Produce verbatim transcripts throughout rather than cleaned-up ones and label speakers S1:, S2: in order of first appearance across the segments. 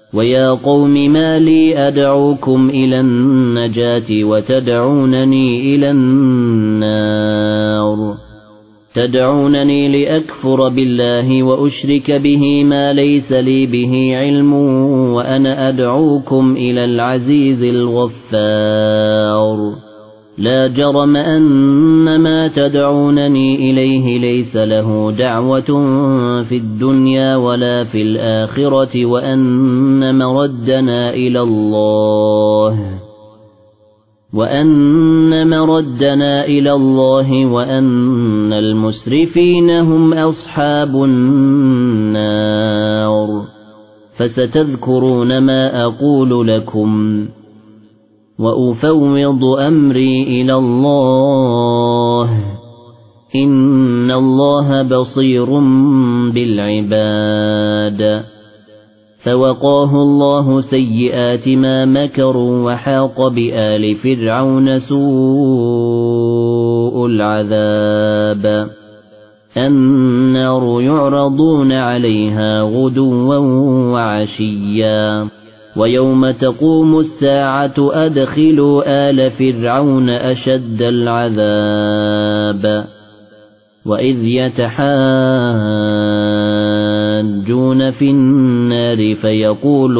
S1: ويا قوم ما لي أدعوكم إلى النجاة وتدعونني إلى النار تدعونني لأكفر بالله وأشرك به ما ليس لي به علم وأنا أدعوكم إلى العزيز الغفار لا جرم أن ما تدعونني إليه ليس له دعوة في الدنيا ولا في الآخرة وأن مردنا إلى الله وأن مردنا إلى الله وأن المسرفين هم أصحاب النار فستذكرون ما أقول لكم وأفوض أمري إلى الله إن الله بصير بالعباد فوقاه الله سيئات ما مكروا وحاق بآل فرعون سوء العذاب النار يعرضون عليها غدوا وعشيا ويوم تقوم الساعة أدخلوا آل فرعون أشد العذاب وإذ يتحاجون في النار فيقول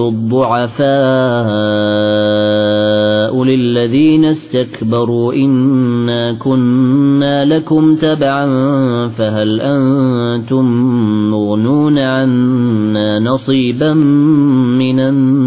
S1: الضعفاء للذين استكبروا إنا كنا لكم تبعا فهل أنتم مغنون عنا نصيبا من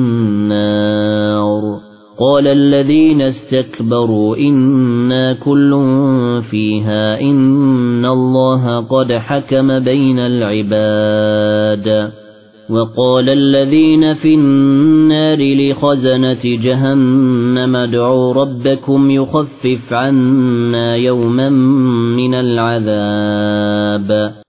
S1: النار قال الذين استكبروا إنا كل فيها إن الله قد حكم بين العباد وقال الذين في النار لخزنة جهنم ادعوا ربكم يخفف عنا يوما من العذاب